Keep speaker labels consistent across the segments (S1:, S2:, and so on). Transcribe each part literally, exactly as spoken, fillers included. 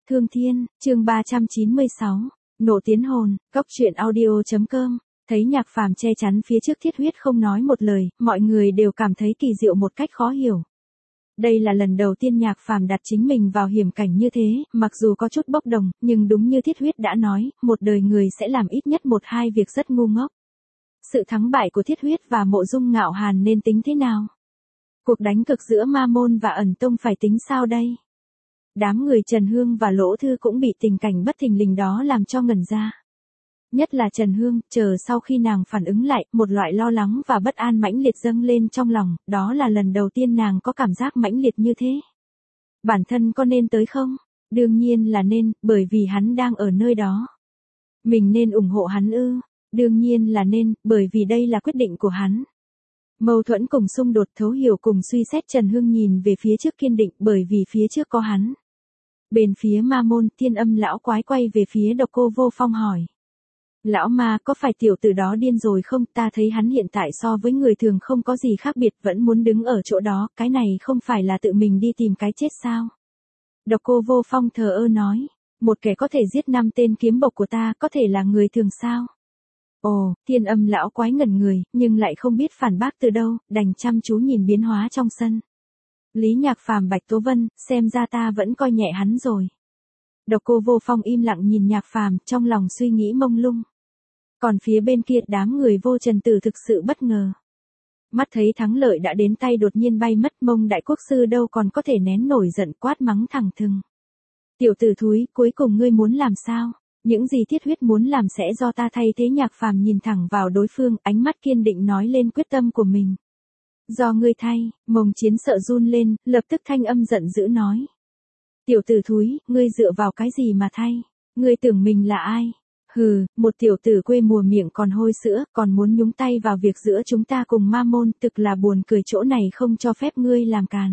S1: Thương Thiên, chương ba trăm chín mươi sáu, Nộ Tiến Hồn, Cốc truyện audio.com. Thấy Nhạc Phàm che chắn phía trước Thiết Huyết không nói một lời, mọi người đều cảm thấy kỳ diệu một cách khó hiểu. Đây là lần đầu tiên Nhạc Phàm đặt chính mình vào hiểm cảnh như thế, mặc dù có chút bốc đồng, nhưng đúng như Thiết Huyết đã nói, một đời người sẽ làm ít nhất một hai việc rất ngu ngốc. Sự thắng bại của Thiết Huyết và Mộ Dung Ngạo Hàn nên tính thế nào? Cuộc đánh cực giữa Ma Môn và Ẩn Tông phải tính sao đây? Đám người Trần Hương và Lỗ Thư cũng bị tình cảnh bất thình lình đó làm cho ngẩn ra. Nhất là Trần Hương, chờ sau khi nàng phản ứng lại, một loại lo lắng và bất an mãnh liệt dâng lên trong lòng, đó là lần đầu tiên nàng có cảm giác mãnh liệt như thế. Bản thân có nên tới không? Đương nhiên là nên, bởi vì hắn đang ở nơi đó. Mình nên ủng hộ hắn ư? Đương nhiên là nên, bởi vì đây là quyết định của hắn. Mâu thuẫn cùng xung đột, thấu hiểu cùng suy xét. Trần Hương nhìn về phía trước kiên định, bởi vì phía trước có hắn. Bên phía Ma Môn, Thiên Âm lão quái quay về phía Độc Cô Vô Phong hỏi. Lão ma, có phải tiểu tử đó điên rồi không? Ta thấy hắn hiện tại so với người thường không có gì khác biệt, vẫn muốn đứng ở chỗ đó, cái này không phải là tự mình đi tìm cái chết sao? Độc Cô Vô Phong thờ ơ nói, một kẻ có thể giết năm tên kiếm bộc của ta, có thể là người thường sao? Ồ, Thiên Âm lão quái ngẩn người, nhưng lại không biết phản bác từ đâu, đành chăm chú nhìn biến hóa trong sân. Lý Nhạc Phàm, Bạch Tố Vân, xem ra ta vẫn coi nhẹ hắn rồi. Độc Cô Vô Phong im lặng nhìn Nhạc Phàm, trong lòng suy nghĩ mông lung. Còn phía bên kia, đám người Vô Trần Tử thực sự bất ngờ. Mắt thấy thắng lợi đã đến tay đột nhiên bay mất, Mông đại quốc sư đâu còn có thể nén nổi giận, quát mắng thẳng thừng. Tiểu tử thúi, cuối cùng ngươi muốn làm sao? Những gì Thiết Huyết muốn làm sẽ do ta thay thế. Nhạc Phàm nhìn thẳng vào đối phương, ánh mắt kiên định nói lên quyết tâm của mình. Do ngươi thay. Mông Chiến sợ run lên, lập tức thanh âm giận dữ nói. Tiểu tử thúi, ngươi dựa vào cái gì mà thay? Ngươi tưởng mình là ai? Hừ, một tiểu tử quê mùa miệng còn hôi sữa, còn muốn nhúng tay vào việc giữa chúng ta cùng Ma Môn, thực là buồn cười. Chỗ này không cho phép ngươi làm càn.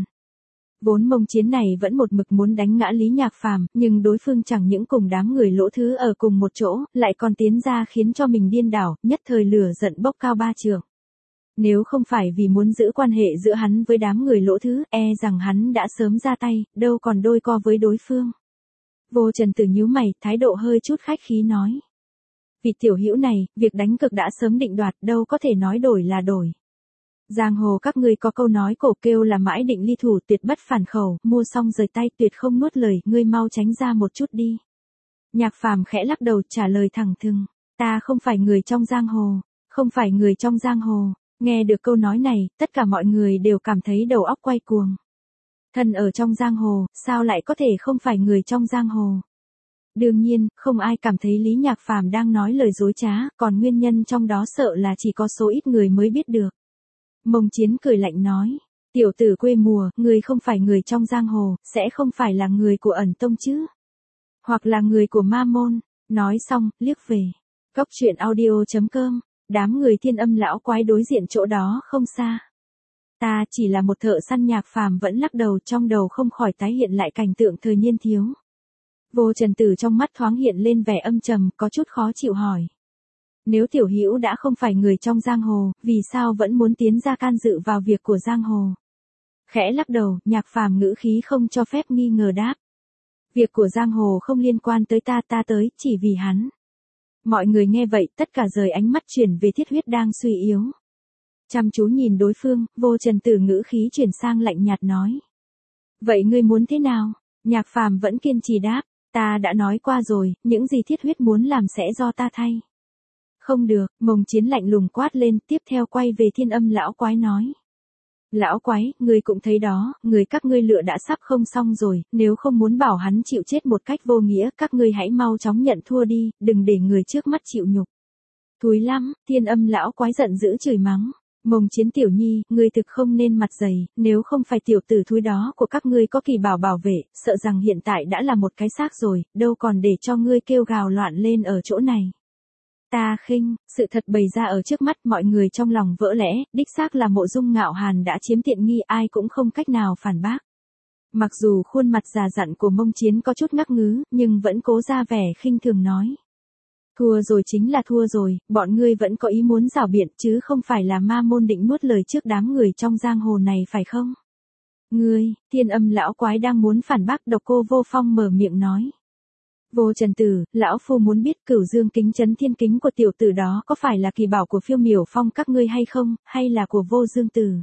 S1: Vốn Mông Chiến này vẫn một mực muốn đánh ngã Lý Nhạc Phàm, nhưng đối phương chẳng những cùng đám người Lỗ Thứ ở cùng một chỗ, lại còn tiến ra khiến cho mình điên đảo, nhất thời lửa giận bốc cao ba trượng. Nếu không phải vì muốn giữ quan hệ giữa hắn với đám người Lỗ Thứ, e rằng hắn đã sớm ra tay, đâu còn đôi co với đối phương. Vô Trần Tử nhíu mày, thái độ hơi chút khách khí nói. Vì tiểu hữu này, việc đánh cực đã sớm định đoạt, đâu có thể nói đổi là đổi. Giang hồ các ngươi có câu nói cổ kêu là mãi định ly thủ, tuyệt bất phản khẩu, mua xong rời tay, tuyệt không nuốt lời, ngươi mau tránh ra một chút đi. Nhạc Phàm khẽ lắc đầu trả lời thẳng thừng, ta không phải người trong giang hồ, không phải người trong giang hồ. Nghe được câu nói này, tất cả mọi người đều cảm thấy đầu óc quay cuồng. Thân ở trong giang hồ, sao lại có thể không phải người trong giang hồ? Đương nhiên, không ai cảm thấy Lý Nhạc Phàm đang nói lời dối trá, còn nguyên nhân trong đó sợ là chỉ có số ít người mới biết được. Mông Chiến cười lạnh nói, tiểu tử quê mùa, người không phải người trong giang hồ, sẽ không phải là người của Ẩn Tông chứ? Hoặc là người của Ma Môn? Nói xong, liếc về. Cốc truyện audio.com, đám người Thiên Âm lão quái đối diện chỗ đó không xa. Ta chỉ là một thợ săn. Nhạc Phàm vẫn lắc đầu, trong đầu không khỏi tái hiện lại cảnh tượng thời niên thiếu. Vô Trần Tử trong mắt thoáng hiện lên vẻ âm trầm, có chút khó chịu hỏi. Nếu tiểu hữu đã không phải người trong giang hồ, vì sao vẫn muốn tiến ra can dự vào việc của giang hồ? Khẽ lắc đầu, Nhạc Phàm ngữ khí không cho phép nghi ngờ đáp. Việc của giang hồ không liên quan tới ta, ta tới, chỉ vì hắn. Mọi người nghe vậy, tất cả rời ánh mắt chuyển về Thiết Huyết đang suy yếu. Chăm chú nhìn đối phương, Vô Trần Tử ngữ khí chuyển sang lạnh nhạt nói. Vậy ngươi muốn thế nào? Nhạc Phàm vẫn kiên trì đáp, ta đã nói qua rồi, những gì Thiết Huyết muốn làm sẽ do ta thay. Không được, Mông Chiến lạnh lùng quát lên, tiếp theo quay về Thiên Âm lão quái nói. Lão quái, ngươi cũng thấy đó, người các ngươi lựa đã sắp không xong rồi, nếu không muốn bảo hắn chịu chết một cách vô nghĩa, các ngươi hãy mau chóng nhận thua đi, đừng để người trước mắt chịu nhục. Thúi lắm, Thiên Âm lão quái giận dữ chửi mắng. Mông Chiến tiểu nhi, ngươi thực không nên mặt dày, nếu không phải tiểu tử thúi đó của các ngươi có Kỳ Bảo bảo vệ, sợ rằng hiện tại đã là một cái xác rồi, đâu còn để cho ngươi kêu gào loạn lên ở chỗ này. Ta khinh, sự thật bày ra ở trước mắt, mọi người trong lòng vỡ lẽ, đích xác là Mộ Dung Ngạo Hàn đã chiếm tiện nghi, ai cũng không cách nào phản bác. Mặc dù khuôn mặt già dặn của Mông Chiến có chút ngắc ngứ, nhưng vẫn cố ra vẻ khinh thường nói. Thua rồi chính là thua rồi, bọn ngươi vẫn có ý muốn rảo biện, chứ không phải là Ma Môn định nuốt lời trước đám người trong giang hồ này phải không? Ngươi, Thiên Âm lão quái đang muốn phản bác, Độc Cô Vô Phong mở miệng nói. Vô Trần Tử, lão phu muốn biết Cửu Dương Kính Chấn Thiên Kính của tiểu tử đó có phải là kỳ bảo của Phiêu Miểu Phong các ngươi hay không, hay là của Vô Dương Tử?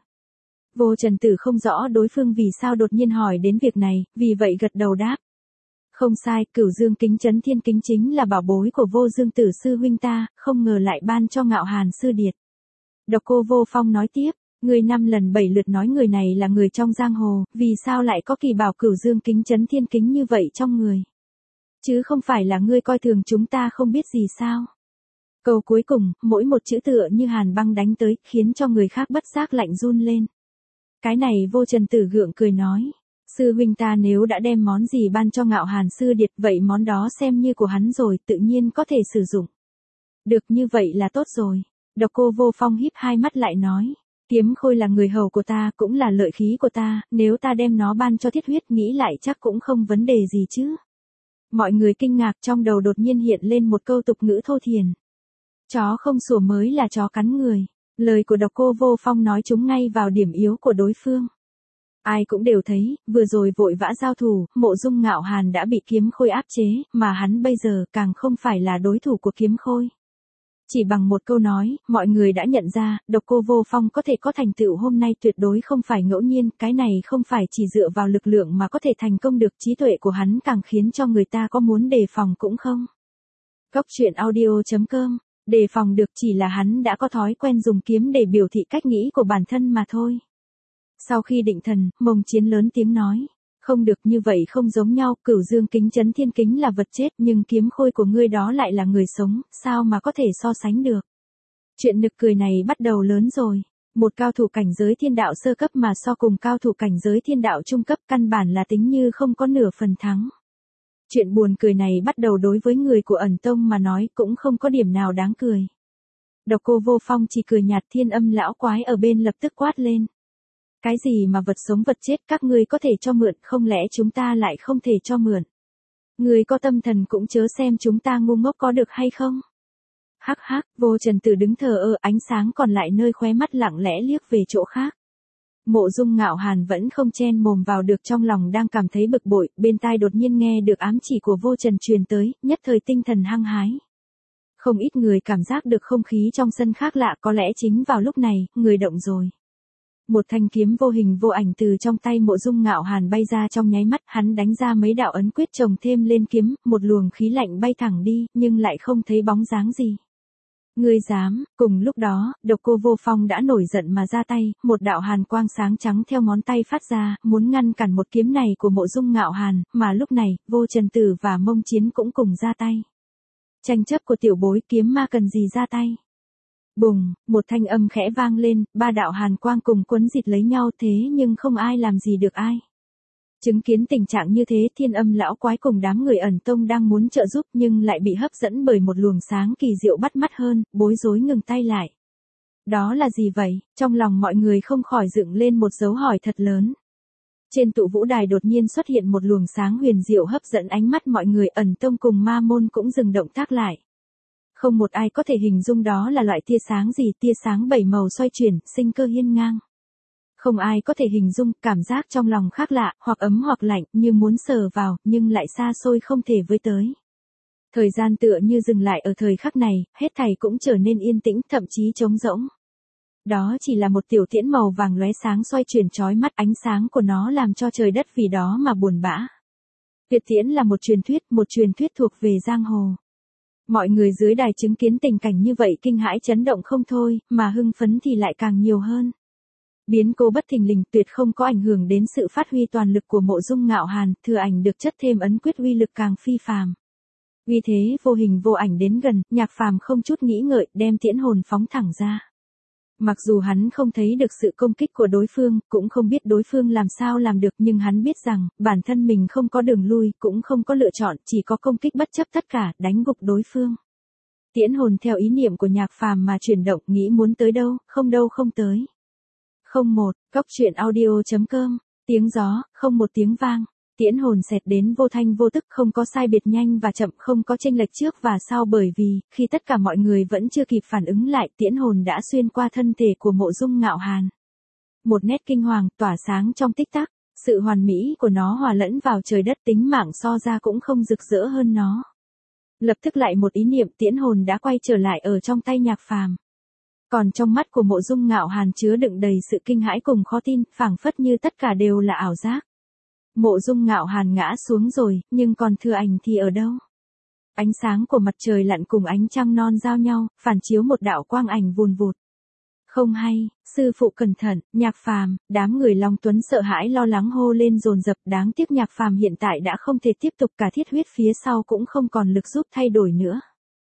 S1: Vô Trần Tử không rõ đối phương vì sao đột nhiên hỏi đến việc này, vì vậy gật đầu đáp. Không sai, Cửu Dương Kính Chấn Thiên Kính chính là bảo bối của Vô Dương Tử sư huynh ta, không ngờ lại ban cho Ngạo Hàn sư điệt. Độc Cô Vô Phong nói tiếp, ngươi năm lần bảy lượt nói người này là người trong giang hồ, vì sao lại có kỳ bảo Cửu Dương Kính Chấn Thiên Kính như vậy trong người? Chứ không phải là ngươi coi thường chúng ta không biết gì sao? Câu cuối cùng, mỗi một chữ tựa như hàn băng đánh tới, khiến cho người khác bất giác lạnh run lên. Cái này Vô Trần Tử gượng cười nói. Sư huynh ta nếu đã đem món gì ban cho Ngạo Hàn sư điệt, vậy món đó xem như của hắn rồi, tự nhiên có thể sử dụng. Được, như vậy là tốt rồi. Độc Cô Vô Phong híp hai mắt lại nói. Kiếm Khôi là người hầu của ta, cũng là lợi khí của ta, nếu ta đem nó ban cho Thiết Huyết, nghĩ lại chắc cũng không vấn đề gì chứ. Mọi người kinh ngạc, trong đầu đột nhiên hiện lên một câu tục ngữ thô thiển. Chó không sủa mới là chó cắn người. Lời của Độc Cô Vô Phong nói trúng ngay vào điểm yếu của đối phương. Ai cũng đều thấy, vừa rồi vội vã giao thủ, Mộ Dung Ngạo Hàn đã bị Kiếm Khôi áp chế, mà hắn bây giờ càng không phải là đối thủ của Kiếm Khôi. Chỉ bằng một câu nói, mọi người đã nhận ra, Độc Cô Vô Phong có thể có thành tựu hôm nay tuyệt đối không phải ngẫu nhiên, cái này không phải chỉ dựa vào lực lượng mà có thể thành công được, trí tuệ của hắn càng khiến cho người ta có muốn đề phòng cũng không. Cốc truyện audio chấm com, đề phòng được chỉ là hắn đã có thói quen dùng kiếm để biểu thị cách nghĩ của bản thân mà thôi. Sau khi định thần, Mông Chiến lớn tiếng nói. Không được, như vậy không giống nhau, Cửu Dương Kính Chấn Thiên Kính là vật chết, nhưng Kiếm Khôi của ngươi đó lại là người sống, sao mà có thể so sánh được. Chuyện nực cười này bắt đầu lớn rồi. Một cao thủ cảnh giới thiên đạo sơ cấp mà so cùng cao thủ cảnh giới thiên đạo trung cấp, căn bản là tính như không có nửa phần thắng. Chuyện buồn cười này bắt đầu đối với người của Ẩn Tông mà nói cũng không có điểm nào đáng cười. Độc Cô Vô Phong chỉ cười nhạt, Thiên Âm lão quái ở bên lập tức quát lên. Cái gì mà vật sống vật chết, các ngươi có thể cho mượn, không lẽ chúng ta lại không thể cho mượn? Người có tâm thần cũng chớ xem chúng ta ngu ngốc có được hay không? Hắc hắc, Vô Trần Tử đứng thờ ơ, ánh sáng còn lại nơi khóe mắt lặng lẽ liếc về chỗ khác. Mộ Dung Ngạo Hàn vẫn không chen mồm vào được, trong lòng đang cảm thấy bực bội, bên tai đột nhiên nghe được ám chỉ của Vô Trần truyền tới, nhất thời tinh thần hăng hái. Không ít người cảm giác được không khí trong sân khác lạ, có lẽ chính vào lúc này, người động rồi. Một thanh kiếm vô hình vô ảnh từ trong tay Mộ Dung Ngạo Hàn bay ra, trong nháy mắt hắn đánh ra mấy đạo ấn quyết chồng thêm lên kiếm, một luồng khí lạnh bay thẳng đi, nhưng lại không thấy bóng dáng gì. Ngươi dám? Cùng lúc đó, Độc Cô Vô Phong đã nổi giận mà ra tay, một đạo hàn quang sáng trắng theo ngón tay phát ra, muốn ngăn cản một kiếm này của Mộ Dung Ngạo Hàn, mà lúc này, Vô Trần Tử và Mông Chiến cũng cùng ra tay. Tranh chấp của tiểu bối, kiếm ma cần gì ra tay? Bùng, một thanh âm khẽ vang lên, ba đạo hàn quang cùng quấn dịt lấy nhau, thế nhưng không ai làm gì được ai. Chứng kiến tình trạng như thế, Thiên Âm lão quái cùng đám người Ẩn Tông đang muốn trợ giúp nhưng lại bị hấp dẫn bởi một luồng sáng kỳ diệu bắt mắt hơn, bối rối ngừng tay lại. Đó là gì vậy? Trong lòng mọi người không khỏi dựng lên một dấu hỏi thật lớn. Trên tụ vũ đài đột nhiên xuất hiện một luồng sáng huyền diệu hấp dẫn ánh mắt mọi người, Ẩn Tông cùng Ma Môn cũng dừng động tác lại. Không một ai có thể hình dung đó là loại tia sáng gì, tia sáng bảy màu xoay chuyển, sinh cơ hiên ngang. Không ai có thể hình dung, cảm giác trong lòng khác lạ, hoặc ấm hoặc lạnh, như muốn sờ vào, nhưng lại xa xôi không thể với tới. Thời gian tựa như dừng lại ở thời khắc này, hết thảy cũng trở nên yên tĩnh, thậm chí trống rỗng. Đó chỉ là một tiểu tiễn màu vàng lóe sáng xoay chuyển chói mắt, ánh sáng của nó làm cho trời đất vì đó mà buồn bã. Tuyệt tiễn là một truyền thuyết, một truyền thuyết thuộc về giang hồ. Mọi người dưới đài chứng kiến tình cảnh như vậy kinh hãi chấn động không thôi, mà hưng phấn thì lại càng nhiều hơn. Biến cố bất thình lình tuyệt không có ảnh hưởng đến sự phát huy toàn lực của Mộ Dung Ngạo Hàn, thừa ảnh được chất thêm ấn quyết uy lực càng phi phàm. Vì thế vô hình vô ảnh đến gần, Nhạc Phàm không chút nghĩ ngợi đem tiễn hồn phóng thẳng ra. Mặc dù hắn không thấy được sự công kích của đối phương, cũng không biết đối phương làm sao làm được, nhưng hắn biết rằng, bản thân mình không có đường lui, cũng không có lựa chọn, chỉ có công kích bất chấp tất cả, đánh gục đối phương. Tiễn hồn theo ý niệm của Nhạc Phàm mà chuyển động, nghĩ muốn tới đâu, không đâu không tới. Không một, cốc truyện audio chấm com, tiếng gió, không một tiếng vang. Tiễn hồn xẹt đến vô thanh vô tức, không có sai biệt nhanh và chậm, không có chênh lệch trước và sau, bởi vì, khi tất cả mọi người vẫn chưa kịp phản ứng lại, tiễn hồn đã xuyên qua thân thể của Mộ Dung Ngạo Hàn. Một nét kinh hoàng, tỏa sáng trong tích tắc, Sự hoàn mỹ của nó hòa lẫn vào trời đất, tính mạng so ra cũng không rực rỡ hơn nó. Lập tức lại một ý niệm, tiễn hồn đã quay trở lại ở trong tay Nhạc Phàm. Còn trong mắt của Mộ Dung Ngạo Hàn chứa đựng đầy sự kinh hãi cùng khó tin, phảng phất như tất cả đều là ảo giác. Mộ Dung Ngạo Hàn ngã xuống rồi, nhưng còn Thừa Ảnh thì ở đâu? Ánh sáng của mặt trời lặn cùng ánh trăng non giao nhau, phản chiếu một đạo quang ảnh vùn vụt. Không hay, sư phụ cẩn thận, Nhạc Phàm, đám người Long Tuấn sợ hãi lo lắng hô lên dồn dập, đáng tiếc Nhạc Phàm hiện tại đã không thể tiếp tục, cả thiết huyết phía sau cũng không còn lực giúp thay đổi nữa.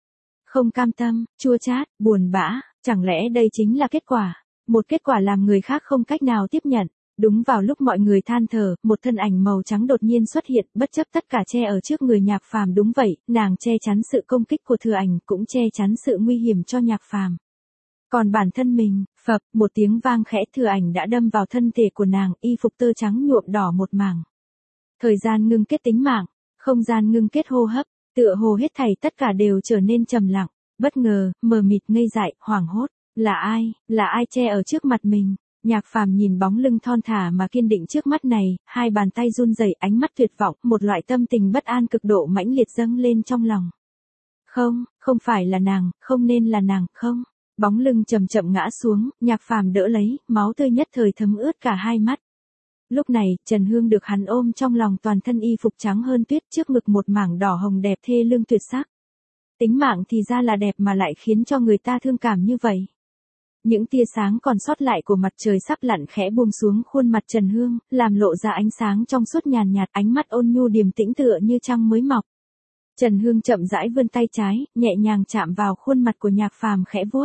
S1: Không cam tâm, chua chát, buồn bã, chẳng lẽ đây chính là kết quả? Một kết quả làm người khác không cách nào tiếp nhận. Đúng vào lúc mọi người than thở, một thân ảnh màu trắng đột nhiên xuất hiện, bất chấp tất cả che ở trước người Nhạc Phàm. Đúng vậy, nàng che chắn sự công kích của Thừa Ảnh, cũng che chắn sự nguy hiểm cho Nhạc Phàm. Còn bản thân mình, phập, một tiếng vang khẽ, Thừa Ảnh đã đâm vào thân thể của nàng, y phục tơ trắng nhuộm đỏ một mảng. Thời gian ngưng kết tính mạng, không gian ngưng kết hô hấp, tựa hồ hết thảy tất cả đều trở nên trầm lặng, bất ngờ, mờ mịt, ngây dại, hoảng hốt. Là ai, là ai che ở trước mặt mình? Nhạc Phàm nhìn bóng lưng thon thả mà kiên định trước mắt này, hai bàn tay run rẩy, ánh mắt tuyệt vọng, một loại tâm tình bất an cực độ mãnh liệt dâng lên trong lòng. Không, không phải là nàng, không nên là nàng, không. Bóng lưng chậm chậm ngã xuống, Nhạc Phàm đỡ lấy, máu tươi nhất thời thấm ướt cả hai mắt. Lúc này, Trần Hương được hắn ôm trong lòng, toàn thân y phục trắng hơn tuyết, trước ngực một mảng đỏ hồng đẹp thê lương tuyệt sắc. Tính mạng thì ra là đẹp mà lại khiến cho người ta thương cảm như vậy. Những tia sáng còn sót lại của mặt trời sắp lặn khẽ buông xuống khuôn mặt Trần Hương, làm lộ ra ánh sáng trong suốt nhàn nhạt, ánh mắt ôn nhu điềm tĩnh tựa như trăng mới mọc. Trần Hương chậm rãi vươn tay trái, nhẹ nhàng chạm vào khuôn mặt của Nhạc Phàm khẽ vuốt.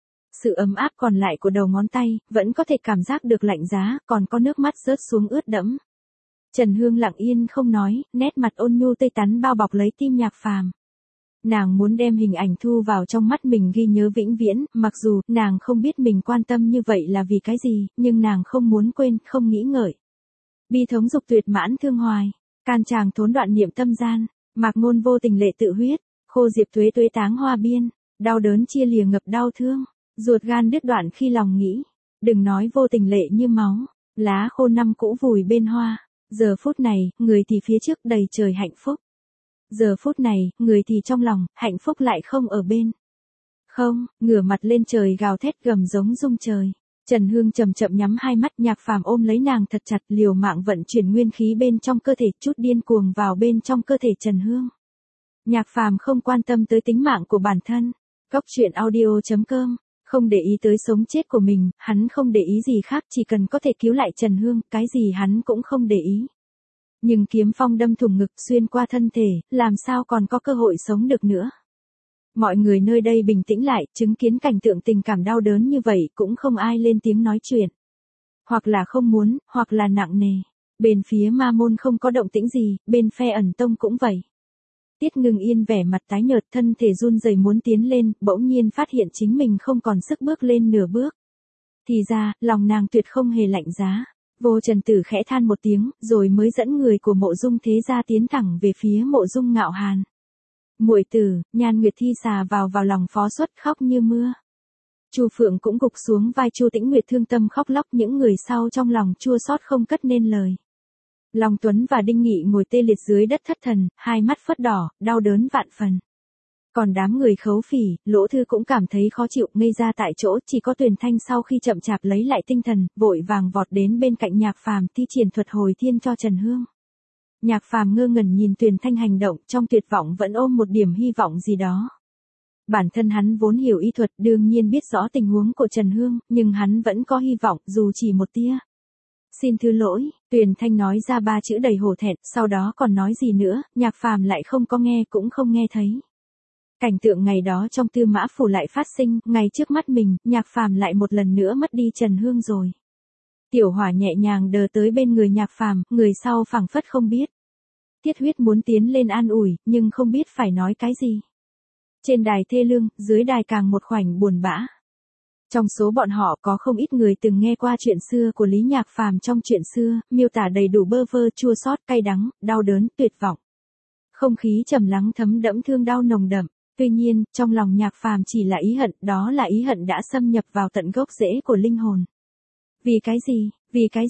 S1: Sự ấm áp còn lại của đầu ngón tay, vẫn có thể cảm giác được lạnh giá, còn có nước mắt rớt xuống ướt đẫm. Trần Hương lặng yên không nói, nét mặt ôn nhu tươi tắn bao bọc lấy tim Nhạc Phàm. Nàng muốn đem hình ảnh thu vào trong mắt mình ghi nhớ vĩnh viễn, mặc dù nàng không biết mình quan tâm như vậy là vì cái gì, nhưng nàng không muốn quên, không nghĩ ngợi. Bi thống dục tuyệt mãn thương hoài, can tràng thốn đoạn niệm tâm gian, mạc ngôn vô tình lệ tự huyết, khô diệp tuế tuế táng hoa biên, đau đớn chia lìa ngập đau thương, ruột gan đứt đoạn khi lòng nghĩ, đừng nói vô tình lệ như máu, lá khô năm cũ vùi bên hoa, giờ phút này, người thì phía trước đầy trời hạnh phúc. Giờ phút này, người thì trong lòng, hạnh phúc lại không ở bên. Không, ngửa mặt lên trời gào thét gầm giống rung trời. Trần Hương chậm chậm nhắm hai mắt, Nhạc Phàm ôm lấy nàng thật chặt, liều mạng vận chuyển nguyên khí bên trong cơ thể, chút điên cuồng vào bên trong cơ thể Trần Hương. Nhạc Phàm không quan tâm tới tính mạng của bản thân. Cốc truyện audio chấm com, không để ý tới sống chết của mình, hắn không để ý gì khác, chỉ cần có thể cứu lại Trần Hương, cái gì hắn cũng không để ý. Nhưng kiếm phong đâm thủng ngực xuyên qua thân thể, làm sao còn có cơ hội sống được nữa. Mọi người nơi đây bình tĩnh lại, chứng kiến cảnh tượng tình cảm đau đớn như vậy cũng không ai lên tiếng nói chuyện. Hoặc là không muốn, hoặc là nặng nề. Bên phía Ma Môn không có động tĩnh gì, bên phe Ẩn Tông cũng vậy. Tiết Ngưng Yên vẻ mặt tái nhợt, thân thể run rẩy muốn tiến lên, bỗng nhiên phát hiện chính mình không còn sức bước lên nửa bước. Thì ra, lòng nàng tuyệt không hề lạnh giá. Vô Trần Tử khẽ than một tiếng, rồi mới dẫn người của Mộ Dung Thế Gia tiến thẳng về phía Mộ Dung Ngạo Hàn. Muội tử, Nhan Nguyệt Thi xà vào vào lòng Phó Xuất khóc như mưa. Chu Phượng cũng gục xuống vai Chu Tĩnh Nguyệt thương tâm khóc lóc, những người sau trong lòng chua xót không cất nên lời. Long Tuấn và Đinh Nghị ngồi tê liệt dưới đất thất thần, hai mắt phớt đỏ, đau đớn vạn phần. Còn đám người Khấu Phỉ, Lỗ Thư cũng cảm thấy khó chịu, ngây ra tại chỗ, chỉ có Tuyền Thanh sau khi chậm chạp lấy lại tinh thần, vội vàng vọt đến bên cạnh Nhạc Phàm thi triển thuật hồi thiên cho Trần Hương. Nhạc Phàm ngơ ngẩn nhìn Tuyền Thanh hành động, trong tuyệt vọng vẫn ôm một điểm hy vọng gì đó. Bản thân hắn vốn hiểu y thuật, đương nhiên biết rõ tình huống của Trần Hương, nhưng hắn vẫn có hy vọng, dù chỉ một tia. Xin thứ lỗi, Tuyền Thanh nói ra ba chữ đầy hổ thẹn, sau đó còn nói gì nữa, Nhạc Phàm lại không có nghe cũng không nghe thấy. Cảnh tượng ngày đó trong Tư Mã Phủ lại phát sinh, ngay trước mắt mình, Nhạc Phàm lại một lần nữa mất đi Trần Hương rồi. Tiểu Hỏa nhẹ nhàng đờ tới bên người Nhạc Phàm, người sau phảng phất không biết. Tiết Huyết muốn tiến lên an ủi, nhưng không biết phải nói cái gì. Trên đài thê lương, dưới đài càng một khoảnh buồn bã. Trong số bọn họ có không ít người từng nghe qua chuyện xưa của Lý Nhạc Phàm, trong chuyện xưa, miêu tả đầy đủ bơ vơ, chua xót, cay đắng, đau đớn, tuyệt vọng. Không khí trầm lắng thấm đẫm thương đau nồng đậm. Tuy nhiên, trong lòng Nhạc Phàm chỉ là ý hận, đó là ý hận đã xâm nhập vào tận gốc rễ của linh hồn. Vì cái gì, vì cái gì,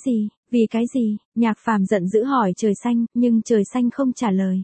S1: Vì cái gì? Nhạc Phàm giận dữ hỏi Trời Xanh, nhưng Trời Xanh không trả lời.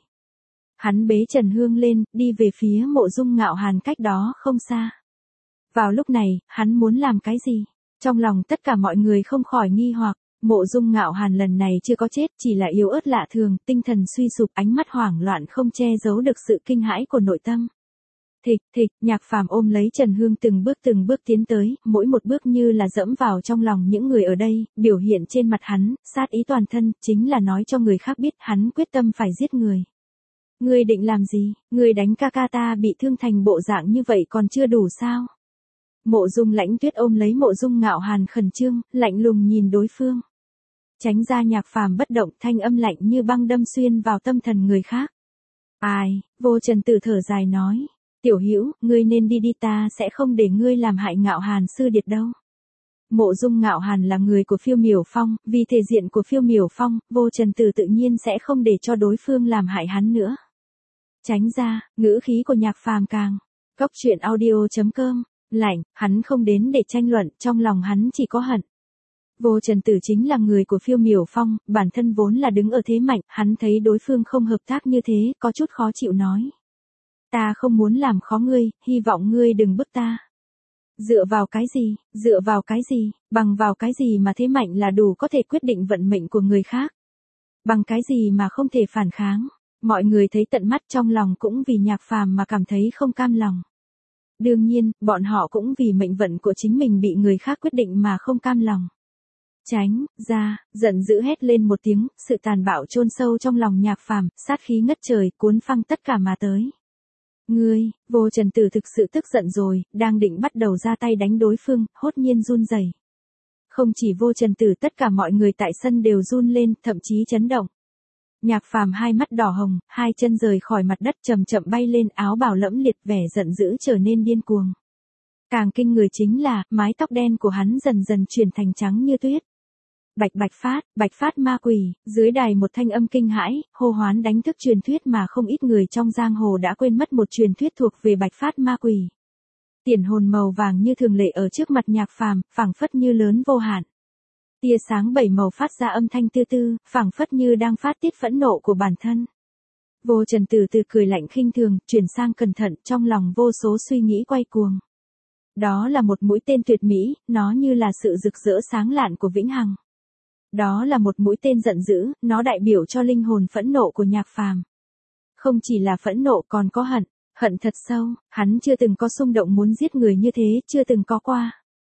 S1: Hắn bế Trần Hương lên, đi về phía Mộ Dung Ngạo Hàn cách đó không xa. Vào lúc này, hắn muốn làm cái gì? Trong lòng tất cả mọi người không khỏi nghi hoặc, Mộ Dung Ngạo Hàn lần này chưa có chết, chỉ là yếu ớt lạ thường, tinh thần suy sụp, ánh mắt hoảng loạn không che giấu được sự kinh hãi của nội tâm. Thịch, thịch, Nhạc Phàm ôm lấy Trần Hương từng bước từng bước tiến tới, mỗi một bước như là dẫm vào trong lòng những người ở đây, biểu hiện trên mặt hắn, sát ý toàn thân, chính là nói cho người khác biết hắn quyết tâm phải giết người. Ngươi định làm gì? Ngươi đánh ca ca ta bị thương thành bộ dạng như vậy còn chưa đủ sao? Mộ Dung Lãnh Tuyết ôm lấy Mộ Dung Ngạo Hàn khẩn trương, lạnh lùng nhìn đối phương. Tránh ra. Nhạc Phàm bất động, thanh âm lạnh như băng đâm xuyên vào tâm thần người khác. Ai? Vô Trần Tử thở dài nói. Tiểu Hữu, ngươi nên đi đi, ta sẽ không để ngươi làm hại Ngạo Hàn sư điệt đâu. Mộ Dung Ngạo Hàn là người của Phiêu Miểu Phong, vì thể diện của Phiêu Miểu Phong, Vô Trần Tử tự nhiên sẽ không để cho đối phương làm hại hắn nữa. Tránh ra. Ngữ khí của Nhạc Phàm càng. Cốc truyện audio chấm com. Lạnh, hắn không đến để tranh luận, trong lòng hắn chỉ có hận. Vô Trần Tử chính là người của Phiêu Miểu Phong, bản thân vốn là đứng ở thế mạnh, hắn thấy đối phương không hợp tác như thế, có chút khó chịu nói. Ta không muốn làm khó ngươi, hy vọng ngươi đừng bức ta. Dựa vào cái gì, dựa vào cái gì, bằng vào cái gì mà thế mạnh là đủ có thể quyết định vận mệnh của người khác. Bằng cái gì mà không thể phản kháng, mọi người thấy tận mắt trong lòng cũng vì Nhạc Phàm mà cảm thấy không cam lòng. Đương nhiên, bọn họ cũng vì mệnh vận của chính mình bị người khác quyết định mà không cam lòng. Tránh ra. Giận dữ hét lên một tiếng, sự tàn bạo chôn sâu trong lòng Nhạc Phàm, sát khí ngất trời, cuốn phăng tất cả mà tới. Ngươi, Vô Trần Tử thực sự tức giận rồi, đang định bắt đầu ra tay đánh đối phương, hốt nhiên run rẩy. Không chỉ Vô Trần Tử, tất cả mọi người tại sân đều run lên, thậm chí chấn động. Nhạc Phàm hai mắt đỏ hồng, hai chân rời khỏi mặt đất chậm chậm bay lên, áo bào lẫm liệt, vẻ giận dữ trở nên điên cuồng. Càng kinh người chính là, mái tóc đen của hắn dần dần chuyển thành trắng như tuyết. Bạch Bạch Phát, Bạch Phát ma quỷ, dưới đài một thanh âm kinh hãi, hô hoán đánh thức truyền thuyết mà không ít người trong giang hồ đã quên mất, một truyền thuyết thuộc về Bạch Phát ma quỷ. Tiền hồn màu vàng như thường lệ ở trước mặt Nhạc Phàm, phảng phất như lớn vô hạn. Tia sáng bảy màu phát ra âm thanh tư tư, phảng phất như đang phát tiết phẫn nộ của bản thân. Vô Trần Tử từ cười lạnh khinh thường, chuyển sang cẩn thận, trong lòng vô số suy nghĩ quay cuồng. Đó là một mũi tên tuyệt mỹ, nó như là sự rực rỡ sáng lạn của vĩnh hằng. Đó là một mũi tên giận dữ, nó đại biểu cho linh hồn phẫn nộ của Nhạc Phàm. Không chỉ là phẫn nộ còn có hận, hận thật sâu, hắn chưa từng có xung động muốn giết người như thế, chưa từng có qua.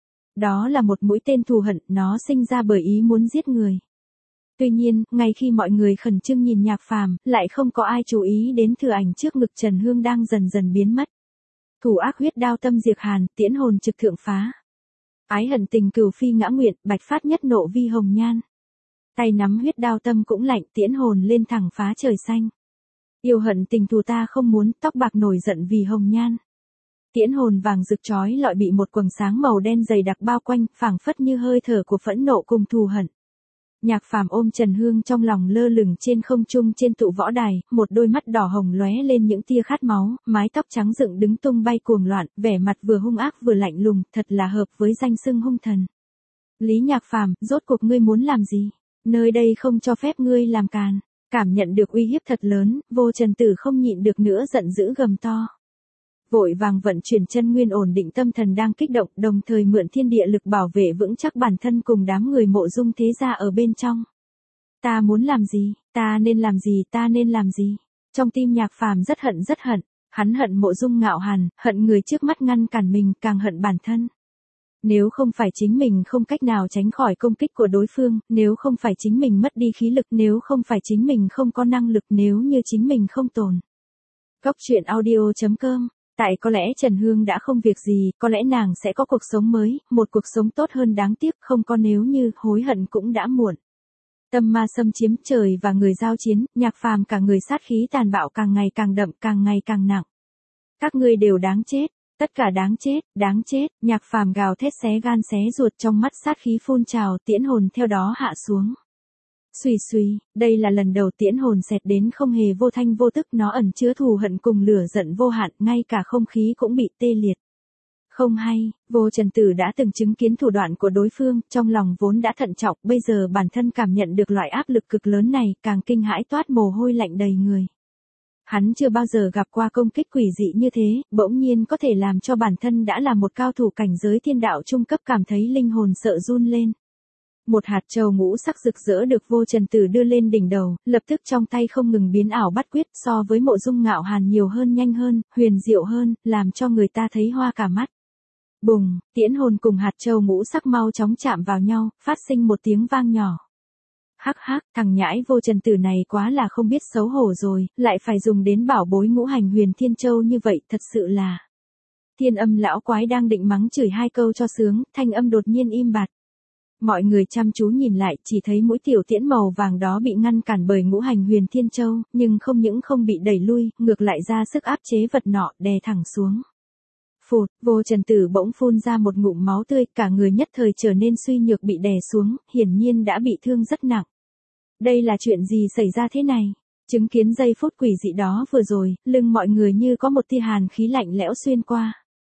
S1: Đó là một mũi tên thù hận, nó sinh ra bởi ý muốn giết người. Tuy nhiên, ngay khi mọi người khẩn trương nhìn Nhạc Phàm, lại không có ai chú ý đến thừa ảnh trước ngực Trần Hương đang dần dần biến mất. Thủ ác huyết đao tâm diệt hàn, tiễn hồn trực thượng phá. Ái hận tình cừu phi ngã nguyện, Bạch Phát nhất nộ vi hồng nhan. Tay nắm huyết đao tâm cũng lạnh, tiễn hồn lên thẳng phá trời xanh. Yêu hận tình thù ta không muốn, tóc bạc nổi giận vì hồng nhan. Tiễn hồn vàng rực chói lọi bị một quầng sáng màu đen dày đặc bao quanh, phảng phất như hơi thở của phẫn nộ cùng thù hận. Nhạc Phàm ôm Trần Hương trong lòng lơ lửng trên không trung trên tụ võ đài, một đôi mắt đỏ hồng lóe lên những tia khát máu, mái tóc trắng dựng đứng tung bay cuồng loạn, vẻ mặt vừa hung ác vừa lạnh lùng, thật là hợp với danh xưng hung thần. Lý Nhạc Phàm, rốt cuộc ngươi muốn làm gì? Nơi đây không cho phép ngươi làm càn. Cảm nhận được uy hiếp thật lớn, Vô Trần Tử không nhịn được nữa giận dữ gầm to. Vội vàng vận chuyển chân nguyên ổn định tâm thần đang kích động, đồng thời mượn thiên địa lực bảo vệ vững chắc bản thân cùng đám người Mộ Dung thế gia ở bên trong. Ta muốn làm gì, ta nên làm gì, ta nên làm gì? Trong tim Nhạc Phàm rất hận rất hận, hắn hận Mộ Dung Ngạo Hàn, hận người trước mắt ngăn cản mình, càng hận bản thân. Nếu không phải chính mình không cách nào tránh khỏi công kích của đối phương, nếu không phải chính mình mất đi khí lực, nếu không phải chính mình không có năng lực, nếu như chính mình không tồn. Cốc truyện audio chấm com. Tại có lẽ Trần Hương đã không việc gì, có lẽ nàng sẽ có cuộc sống mới, một cuộc sống tốt hơn, đáng tiếc không có nếu như, hối hận cũng đã muộn. Tâm ma xâm chiếm trời và người giao chiến, Nhạc Phàm cả người sát khí tàn bạo càng ngày càng đậm, càng ngày càng nặng. Các ngươi đều đáng chết, tất cả đáng chết, đáng chết, Nhạc Phàm gào thét xé gan xé ruột, trong mắt sát khí phun trào, tiễn hồn theo đó hạ xuống. Xùy xùy, đây là lần đầu tiễn hồn xẹt đến không hề vô thanh vô tức, nó ẩn chứa thù hận cùng lửa giận vô hạn, ngay cả không khí cũng bị tê liệt. Không hay, Vô Trần Tử đã từng chứng kiến thủ đoạn của đối phương, trong lòng vốn đã thận trọng, bây giờ bản thân cảm nhận được loại áp lực cực lớn này, càng kinh hãi toát mồ hôi lạnh đầy người. Hắn chưa bao giờ gặp qua công kích quỷ dị như thế, bỗng nhiên có thể làm cho bản thân đã là một cao thủ cảnh giới thiên đạo trung cấp cảm thấy linh hồn sợ run lên. Một hạt châu ngũ sắc rực rỡ được Vô Trần Tử đưa lên đỉnh đầu, lập tức trong tay không ngừng biến ảo bắt quyết, so với Mộ Dung Ngạo Hàn nhiều hơn, nhanh hơn, huyền diệu hơn, làm cho người ta thấy hoa cả mắt. Bùng, tiễn hồn cùng hạt châu ngũ sắc mau chóng chạm vào nhau, phát sinh một tiếng vang nhỏ. Hắc hắc, thằng nhãi Vô Trần Tử này quá là không biết xấu hổ rồi, lại phải dùng đến bảo bối ngũ hành huyền thiên châu như vậy, thật sự là. Thiên Âm lão quái đang định mắng chửi hai câu cho sướng, thanh âm đột nhiên im bặt. Mọi người chăm chú nhìn lại, chỉ thấy mũi tiểu tiễn màu vàng đó bị ngăn cản bởi ngũ hành huyền thiên châu, nhưng không những không bị đẩy lui, ngược lại ra sức áp chế vật nọ, đè thẳng xuống. Phụt, Vô Trần Tử bỗng phun ra một ngụm máu tươi, cả người nhất thời trở nên suy nhược bị đè xuống, hiển nhiên đã bị thương rất nặng. Đây là chuyện gì xảy ra thế này? Chứng kiến giây phút quỷ dị đó vừa rồi, lưng mọi người như có một tia hàn khí lạnh lẽo xuyên qua.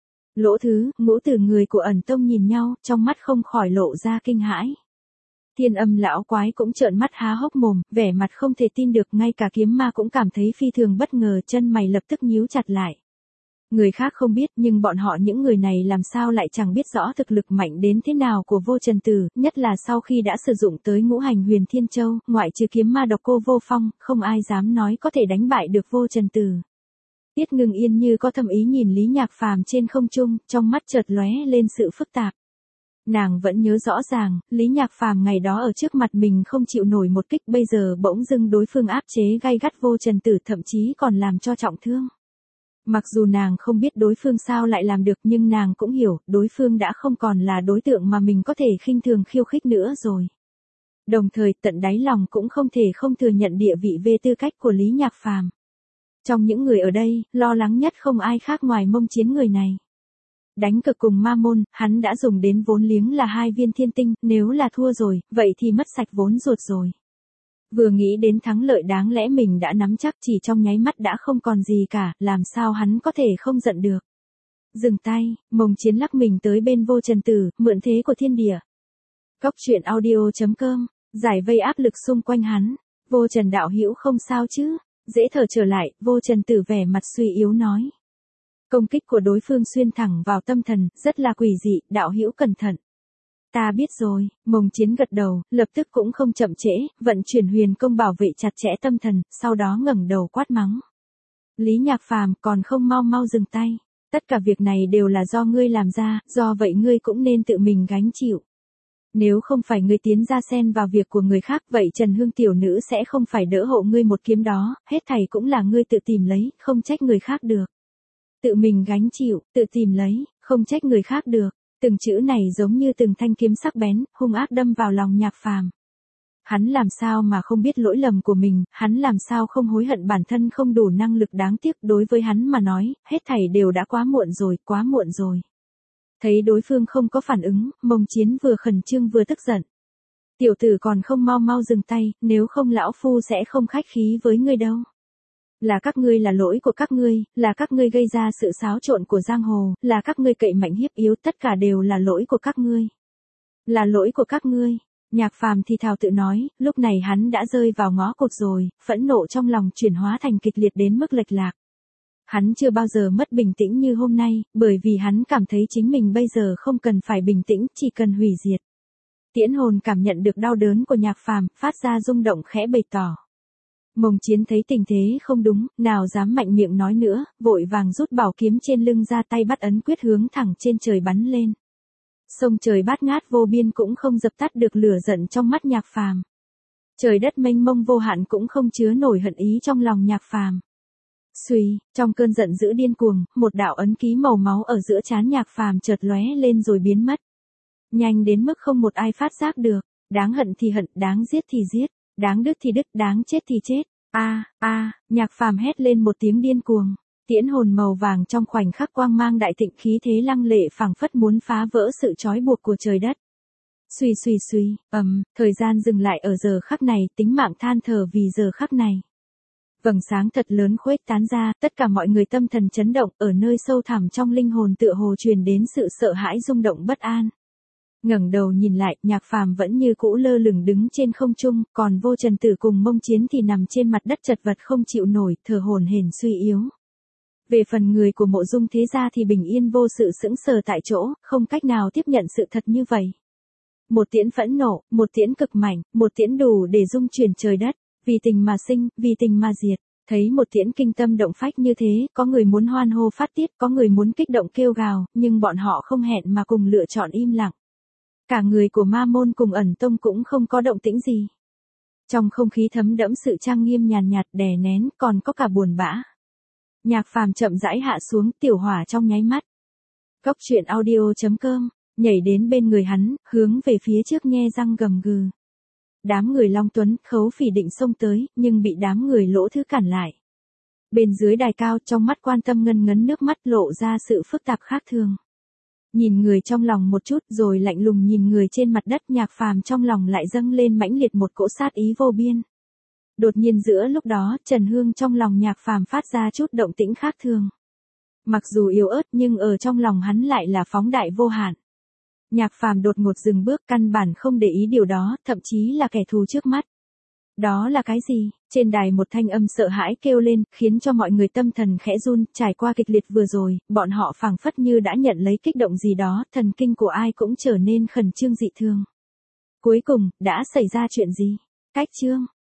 S1: Lỗ Thứ, Ngũ Tử người của Ẩn Tông nhìn nhau, trong mắt không khỏi lộ ra kinh hãi. Thiên Âm lão quái cũng trợn mắt há hốc mồm, vẻ mặt không thể tin được, ngay cả kiếm ma cũng cảm thấy phi thường bất ngờ, chân mày lập tức nhíu chặt lại. Người khác không biết, nhưng bọn họ những người này làm sao lại chẳng biết rõ thực lực mạnh đến thế nào của Vô Trần Tử, nhất là sau khi đã sử dụng tới ngũ hành huyền thiên châu, ngoại trừ kiếm ma độc cô Vô Phong, không ai dám nói có thể đánh bại được Vô Trần Tử. Tiết Ngưng Yên như có thâm ý nhìn Lý Nhạc Phàm trên không trung, trong mắt chợt lóe lên sự phức tạp. Nàng vẫn nhớ rõ ràng, Lý Nhạc Phàm ngày đó ở trước mặt mình không chịu nổi một kích, bây giờ bỗng dưng đối phương áp chế gay gắt Vô Trần Tử, thậm chí còn làm cho trọng thương. Mặc dù nàng không biết đối phương sao lại làm được, nhưng nàng cũng hiểu, đối phương đã không còn là đối tượng mà mình có thể khinh thường khiêu khích nữa rồi. Đồng thời, tận đáy lòng cũng không thể không thừa nhận địa vị về tư cách của Lý Nhạc Phàm. Trong những người ở đây, lo lắng nhất không ai khác ngoài Mông Chiến người này. Đánh cực cùng ma môn, hắn đã dùng đến vốn liếng là hai viên thiên tinh, nếu là thua rồi, vậy thì mất sạch vốn ruột rồi. Vừa nghĩ đến thắng lợi đáng lẽ mình đã nắm chắc, chỉ trong nháy mắt đã không còn gì cả, làm sao hắn có thể không giận được. Dừng tay, Mông Chiến lắc mình tới bên Vô Trần Tử, mượn thế của thiên địa. Cốc truyện audio chấm com, giải vây áp lực xung quanh hắn. Vô Trần đạo hữu không sao chứ? Dễ thở trở lại, Vô Trần Tử vẻ mặt suy yếu nói. Công kích của đối phương xuyên thẳng vào tâm thần, rất là quỷ dị, đạo hữu cẩn thận. Ta biết rồi, Mông Chiến gật đầu, lập tức cũng không chậm trễ, vận chuyển huyền công bảo vệ chặt chẽ tâm thần, sau đó ngẩng đầu quát mắng. Lý Nhạc Phàm, còn không mau mau dừng tay. Tất cả việc này đều là do ngươi làm ra, do vậy ngươi cũng nên tự mình gánh chịu. Nếu không phải ngươi tiến ra xen vào việc của người khác, vậy Trần Hương tiểu nữ sẽ không phải đỡ hộ ngươi một kiếm đó, hết thảy cũng là ngươi tự tìm lấy, không trách người khác được. Tự mình gánh chịu, tự tìm lấy, không trách người khác được. Từng chữ này giống như từng thanh kiếm sắc bén, hung ác đâm vào lòng Nhạc Phàm. Hắn làm sao mà không biết lỗi lầm của mình, hắn làm sao không hối hận bản thân không đủ năng lực, đáng tiếc đối với hắn mà nói, hết thảy đều đã quá muộn rồi, quá muộn rồi. Thấy đối phương không có phản ứng, Mông Chiến vừa khẩn trương vừa tức giận. Tiểu tử còn không mau mau dừng tay, nếu không lão phu sẽ không khách khí với ngươi đâu. Là các ngươi, là lỗi của các ngươi, là các ngươi gây ra sự xáo trộn của giang hồ, là các ngươi cậy mạnh hiếp yếu, tất cả đều là lỗi của các ngươi. Là lỗi của các ngươi. Nhạc Phàm thì thào tự nói, lúc này hắn đã rơi vào ngõ cụt rồi, phẫn nộ trong lòng chuyển hóa thành kịch liệt đến mức lệch lạc. Hắn chưa bao giờ mất bình tĩnh như hôm nay, bởi vì hắn cảm thấy chính mình bây giờ không cần phải bình tĩnh, chỉ cần hủy diệt. Tiễn hồn cảm nhận được đau đớn của Nhạc Phàm, phát ra rung động khẽ bày tỏ. Mông Chiến thấy tình thế không đúng, nào dám mạnh miệng nói nữa, vội vàng rút bảo kiếm trên lưng ra, tay bắt ấn quyết hướng thẳng trên trời bắn lên. Sông trời bát ngát vô biên cũng không dập tắt được lửa giận trong mắt Nhạc Phàm. Trời đất mênh mông vô hạn cũng không chứa nổi hận ý trong lòng Nhạc Phàm. Xuy, trong cơn giận dữ điên cuồng, một đạo ấn ký màu máu ở giữa trán Nhạc Phàm chợt lóe lên rồi biến mất. Nhanh đến mức không một ai phát giác được, đáng hận thì hận, đáng giết thì giết, đáng đứt thì đứt, đáng chết thì chết. A, a, Nhạc Phàm hét lên một tiếng điên cuồng. Tiễn hồn màu vàng trong khoảnh khắc quang mang đại thịnh, khí thế lăng lệ phảng phất muốn phá vỡ sự trói buộc của trời đất. Xuy xuy xuy, ầm, um, thời gian dừng lại ở giờ khắc này, tính mạng than thở vì giờ khắc này. Vầng sáng thật lớn khuếch tán ra, tất cả mọi người tâm thần chấn động, ở nơi sâu thẳm trong linh hồn tựa hồ truyền đến sự sợ hãi rung động bất an. Ngẩng đầu nhìn lại, Nhạc Phàm vẫn như cũ lơ lửng đứng trên không trung, còn Vô Trần Tử cùng Mông Chiến thì nằm trên mặt đất chật vật không chịu nổi, thở hổn hển suy yếu. Về phần người của Mộ Dung thế gia thì bình yên vô sự sững sờ tại chỗ, không cách nào tiếp nhận sự thật như vậy. Một tiễn phẫn nộ, một tiễn cực mạnh, một tiễn đủ để rung chuyển trời đất, vì tình mà sinh, vì tình mà diệt. Thấy một tiễn kinh tâm động phách như thế, có người muốn hoan hô phát tiết, có người muốn kích động kêu gào, nhưng bọn họ không hẹn mà cùng lựa chọn im lặng. Cả người của Ma Môn cùng Ẩn Tông cũng không có động tĩnh gì. Trong không khí thấm đẫm sự trang nghiêm nhàn nhạt, đè nén, còn có cả buồn bã. Nhạc Phàm chậm rãi hạ xuống, tiểu hỏa trong nháy mắt. Cốc truyện audio chấm com, nhảy đến bên người hắn, hướng về phía trước nhe răng gầm gừ. Đám người Long Tuấn, Khấu Phỉ định xông tới, nhưng bị đám người Lỗ Thứ cản lại. Bên dưới đài cao, trong mắt Quan Tâm ngân ngấn nước mắt lộ ra sự phức tạp khác thường. Nhìn người trong lòng một chút rồi lạnh lùng nhìn người trên mặt đất, Nhạc Phàm trong lòng lại dâng lên mãnh liệt một cỗ sát ý vô biên. Đột nhiên giữa lúc đó, Trần Hương trong lòng Nhạc Phàm phát ra chút động tĩnh khác thường. Mặc dù yếu ớt nhưng ở trong lòng hắn lại là phóng đại vô hạn. Nhạc Phàm đột ngột dừng bước, căn bản không để ý điều đó, thậm chí là kẻ thù trước mắt. Đó là cái gì? Trên đài một thanh âm sợ hãi kêu lên, khiến cho mọi người tâm thần khẽ run, trải qua kịch liệt vừa rồi, bọn họ phảng phất như đã nhận lấy kích động gì đó, thần kinh của ai cũng trở nên khẩn trương dị thường. Cuối cùng, đã xảy ra chuyện gì? Cách chương